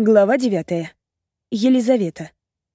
Глава 9. Елизавета.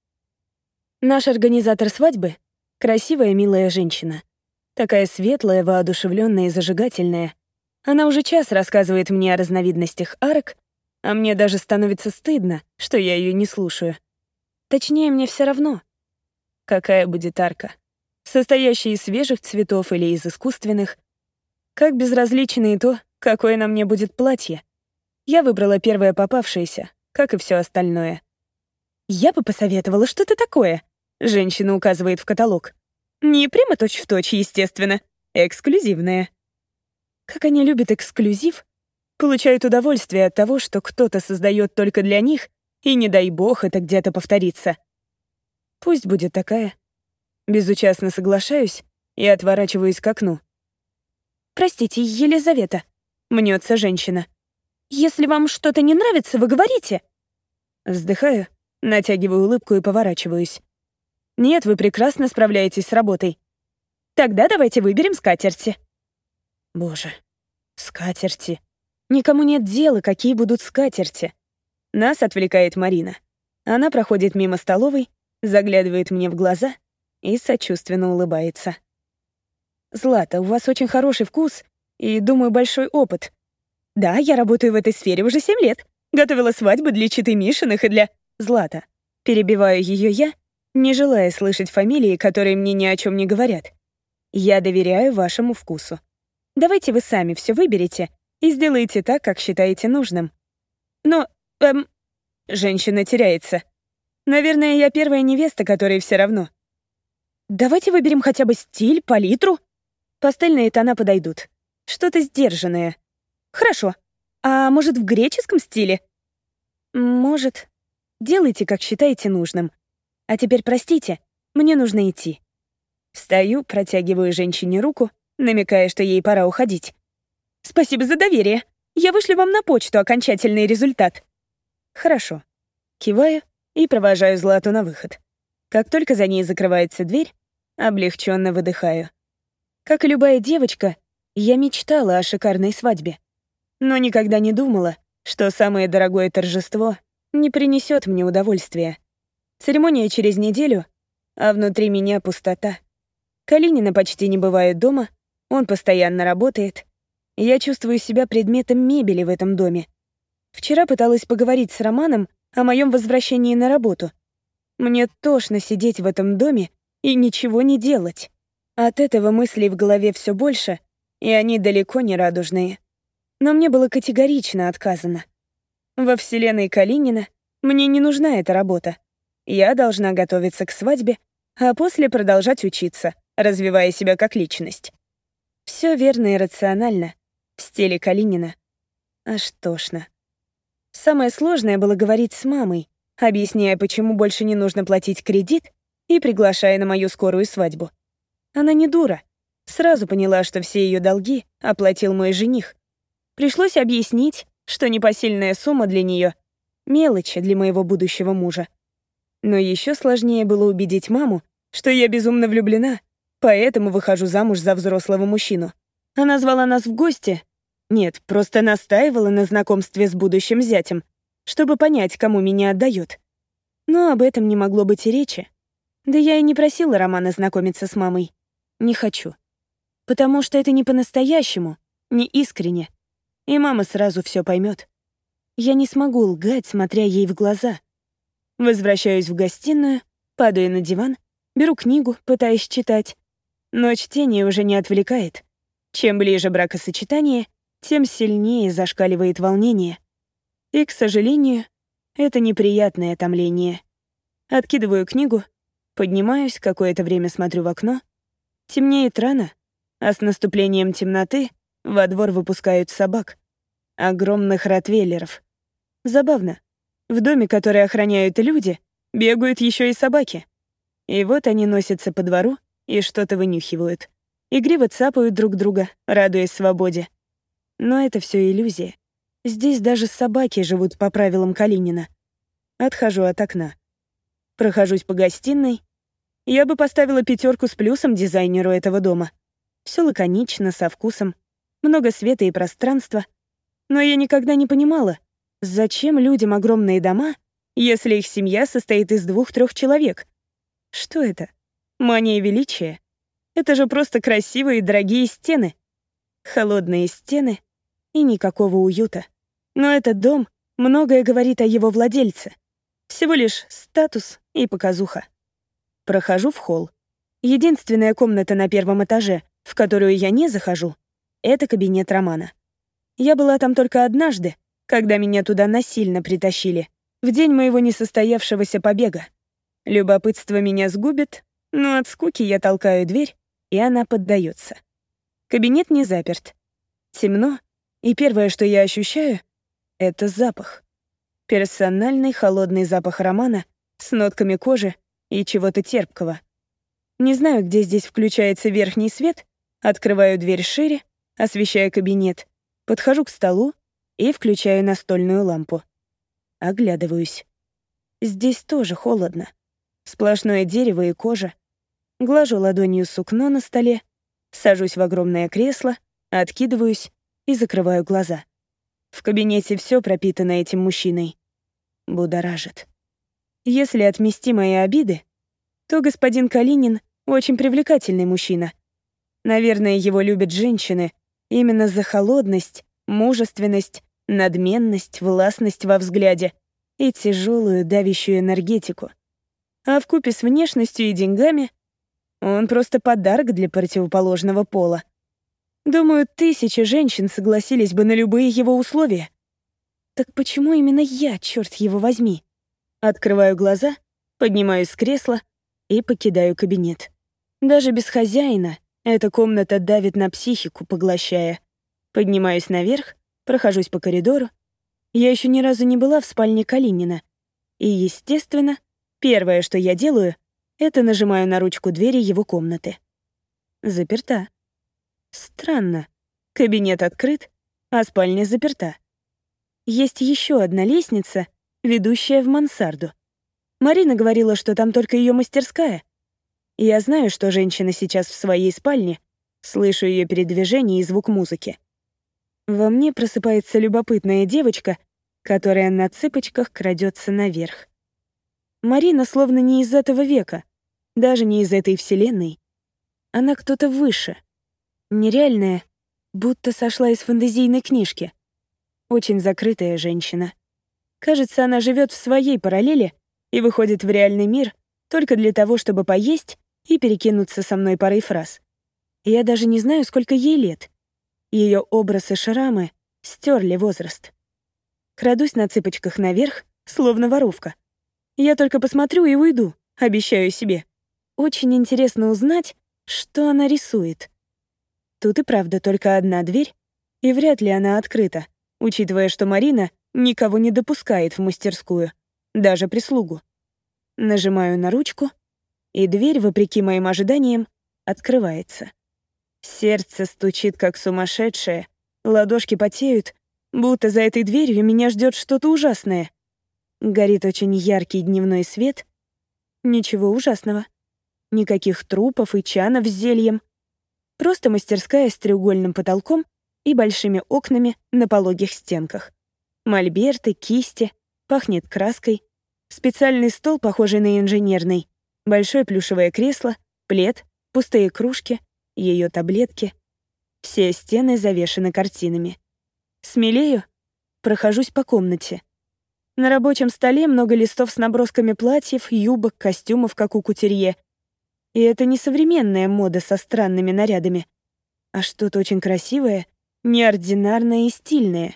Наш организатор свадьбы — красивая, милая женщина. Такая светлая, воодушевленная и зажигательная. Она уже час рассказывает мне о разновидностях арок, а мне даже становится стыдно, что я ее не слушаю. Точнее, мне все равно, какая будет арка. Состоящая из свежих цветов или из искусственных. Как безразлично и то, какое на мне будет платье. Я выбрала первое попавшееся, как и все остальное. «Я бы посоветовала что-то такое», — женщина указывает в каталог. «Не прямо точь-в-точь, естественно. Эксклюзивное». Как они любят эксклюзив, получают удовольствие от того, что кто-то создает только для них, и не дай бог это где-то повторится. Пусть будет такая. Безучастно соглашаюсь и отворачиваюсь к окну. «Простите, Елизавета», — мнется женщина. «Если вам что-то не нравится, вы говорите». Вздыхаю, натягиваю улыбку и поворачиваюсь. «Нет, вы прекрасно справляетесь с работой. Тогда давайте выберем скатерти». Боже, скатерти. Никому нет дела, какие будут скатерти. Нас отвлекает Марина. Она проходит мимо столовой, заглядывает мне в глаза и сочувственно улыбается. «Злата, у вас очень хороший вкус и, думаю, большой опыт. Да, я работаю в этой сфере уже 7 лет. Готовила свадьбы для читы Мишиных и для...» Злата. Перебиваю ее я, не желая слышать фамилии, которые мне ни о чем не говорят. «Я доверяю вашему вкусу. Давайте вы сами все выберете и сделаете так, как считаете нужным». «Но, Женщина теряется. Наверное, я первая невеста, которой все равно. «Давайте выберем хотя бы стиль, палитру. Пастельные тона подойдут. Что-то сдержанное. Хорошо. А может, в греческом стиле?» «Может. Делайте, как считаете нужным. А теперь, простите, мне нужно идти». Встаю, протягиваю женщине руку, намекая, что ей пора уходить. «Спасибо за доверие. Я вышлю вам на почту окончательный результат». «Хорошо». Киваю и провожаю Злату на выход. Как только за ней закрывается дверь, облегченно выдыхаю. Как и любая девочка, я мечтала о шикарной свадьбе. Но никогда не думала, что самое дорогое торжество не принесет мне удовольствия. Церемония через неделю, а внутри меня пустота. Калинина почти не бывает дома, он постоянно работает. Я чувствую себя предметом мебели в этом доме. Вчера пыталась поговорить с Романом о моем возвращении на работу. Мне тошно сидеть в этом доме и ничего не делать. От этого мыслей в голове все больше, и они далеко не радужные. Но мне было категорично отказано. Во вселенной Калинина мне не нужна эта работа. Я должна готовиться к свадьбе, а после продолжать учиться, развивая себя как личность. Все верно и рационально, в стиле Калинина. Аж тошно. Самое сложное было говорить с мамой, объясняя, почему больше не нужно платить кредит, и приглашая на мою скорую свадьбу. Она не дура. Сразу поняла, что все ее долги оплатил мой жених. Пришлось объяснить, что непосильная сумма для нее — мелочи для моего будущего мужа. Но еще сложнее было убедить маму, что я безумно влюблена, поэтому выхожу замуж за взрослого мужчину. Она звала нас в гости. Нет, просто настаивала на знакомстве с будущим зятем, чтобы понять, кому меня отдает. Но об этом не могло быть и речи. Да я и не просила Романа знакомиться с мамой. Не хочу. Потому что это не по-настоящему, не искренне. И мама сразу все поймет. Я не смогу лгать, смотря ей в глаза. Возвращаюсь в гостиную, падаю на диван, беру книгу, пытаясь читать. Но чтение уже не отвлекает. Чем ближе бракосочетание, тем сильнее зашкаливает волнение. И, к сожалению, это неприятное томление. Откидываю книгу, поднимаюсь, какое-то время смотрю в окно. Темнеет рано, а с наступлением темноты во двор выпускают собак. Огромных ротвейлеров. Забавно. В доме, который охраняют люди, бегают еще и собаки. И вот они носятся по двору и что-то вынюхивают. Игриво цапают друг друга, радуясь свободе. Но это все иллюзия. Здесь даже собаки живут по правилам Калинина. Отхожу от окна. Прохожусь по гостиной. Я бы поставила 5 с плюсом дизайнеру этого дома. Все лаконично, со вкусом. Много света и пространства. Но я никогда не понимала, Зачем людям огромные дома, если их семья состоит из 2-3 человек? Что это? Мания величия? Это же просто красивые и дорогие стены. Холодные стены и никакого уюта. Но этот дом многое говорит о его владельце. Всего лишь статус и показуха. Прохожу в холл. Единственная комната на 1-м этаже, в которую я не захожу, это кабинет Романа. Я была там только однажды, когда меня туда насильно притащили, в день моего несостоявшегося побега. Любопытство меня сгубит, но от скуки я толкаю дверь, и она поддается. Кабинет не заперт. Темно, и первое, что я ощущаю, — это запах. Персональный холодный запах Романа с нотками кожи и чего-то терпкого. Не знаю, где здесь включается верхний свет, открываю дверь шире, освещаю кабинет, подхожу к столу и включаю настольную лампу. Оглядываюсь. Здесь тоже холодно. Сплошное дерево и кожа. Глажу ладонью сукно на столе, сажусь в огромное кресло, откидываюсь и закрываю глаза. В кабинете все пропитано этим мужчиной. Будоражит. Если отмести мои обиды, то господин Калинин очень привлекательный мужчина. Наверное, его любят женщины именно за холодность, мужественность, надменность, властность во взгляде и тяжелую давящую энергетику. А вкупе с внешностью и деньгами он просто подарок для противоположного пола. Думаю, 1000 женщин согласились бы на любые его условия. Так почему именно я, черт его возьми? Открываю глаза, поднимаюсь с кресла и покидаю кабинет. Даже без хозяина эта комната давит на психику, поглощая. Поднимаюсь наверх, прохожусь по коридору. Я еще ни разу не была в спальне Калинина. И, естественно, первое, что я делаю, это нажимаю на ручку двери его комнаты. Заперта. Странно. Кабинет открыт, а спальня заперта. Есть еще одна лестница, ведущая в мансарду. Марина говорила, что там только ее мастерская. Я знаю, что женщина сейчас в своей спальне, слышу ее передвижение и звук музыки. Во мне просыпается любопытная девочка, которая на цыпочках крадется наверх. Марина словно не из этого века, даже не из этой вселенной. Она кто-то выше. Нереальная, будто сошла из фэнтезийной книжки. Очень закрытая женщина. Кажется, она живет в своей параллели и выходит в реальный мир только для того, чтобы поесть и перекинуться со мной парой фраз. Я даже не знаю, сколько ей лет. Ее образ и шрамы стерли возраст. Крадусь на цыпочках наверх, словно воровка. Я только посмотрю и уйду, обещаю себе. Очень интересно узнать, что она рисует. Тут и правда только одна дверь, и вряд ли она открыта, учитывая, что Марина никого не допускает в мастерскую, даже прислугу. Нажимаю на ручку, и дверь, вопреки моим ожиданиям, открывается. Сердце стучит, как сумасшедшее, ладошки потеют, будто за этой дверью меня ждет что-то ужасное. Горит очень яркий дневной свет. Ничего ужасного. Никаких трупов и чанов с зельем. Просто мастерская с треугольным потолком и большими окнами на пологих стенках. Мольберты, кисти, пахнет краской. Специальный стол, похожий на инженерный. Большое плюшевое кресло, плед, пустые кружки, ее таблетки. Все стены завешаны картинами. Смелею, прохожусь по комнате. На рабочем столе много листов с набросками платьев, юбок, костюмов, как у кутюрье. И это не современная мода со странными нарядами, а что-то очень красивое, неординарное и стильное.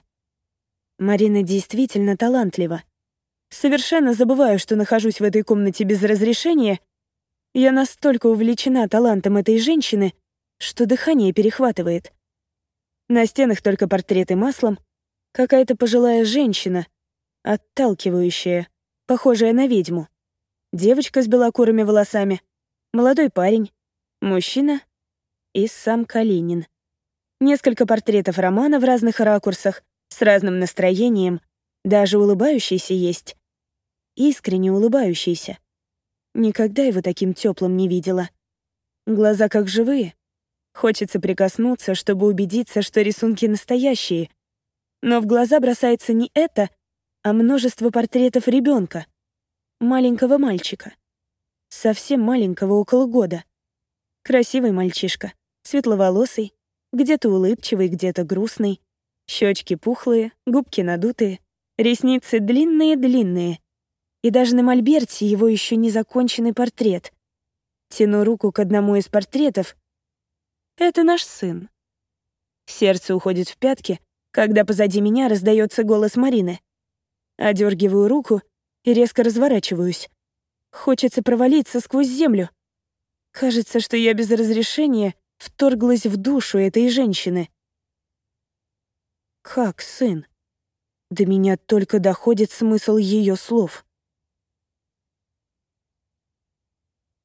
Марина действительно талантлива. Совершенно забываю, что нахожусь в этой комнате без разрешения. Я настолько увлечена талантом этой женщины, что дыхание перехватывает. На стенах только портреты маслом, какая-то пожилая женщина, отталкивающая, похожая на ведьму. Девочка с белокурыми волосами, молодой парень, мужчина и сам Калинин. Несколько портретов Романа в разных ракурсах, с разным настроением, даже улыбающийся есть. Искренне улыбающийся. Никогда его таким теплым не видела. Глаза как живые. Хочется прикоснуться, чтобы убедиться, что рисунки настоящие. Но в глаза бросается не это, а множество портретов ребенка, маленького мальчика. Совсем маленького, около года. Красивый мальчишка, светловолосый, где-то улыбчивый, где-то грустный. Щечки пухлые, губки надутые, ресницы длинные-длинные. И даже на мольберте его еще не законченный портрет. Тяну руку к одному из портретов. Это наш сын. Сердце уходит в пятки, когда позади меня раздается голос Марины. Одергиваю руку и резко разворачиваюсь. Хочется провалиться сквозь землю. Кажется, что я без разрешения вторглась в душу этой женщины. Как сын? До меня только доходит смысл ее слов.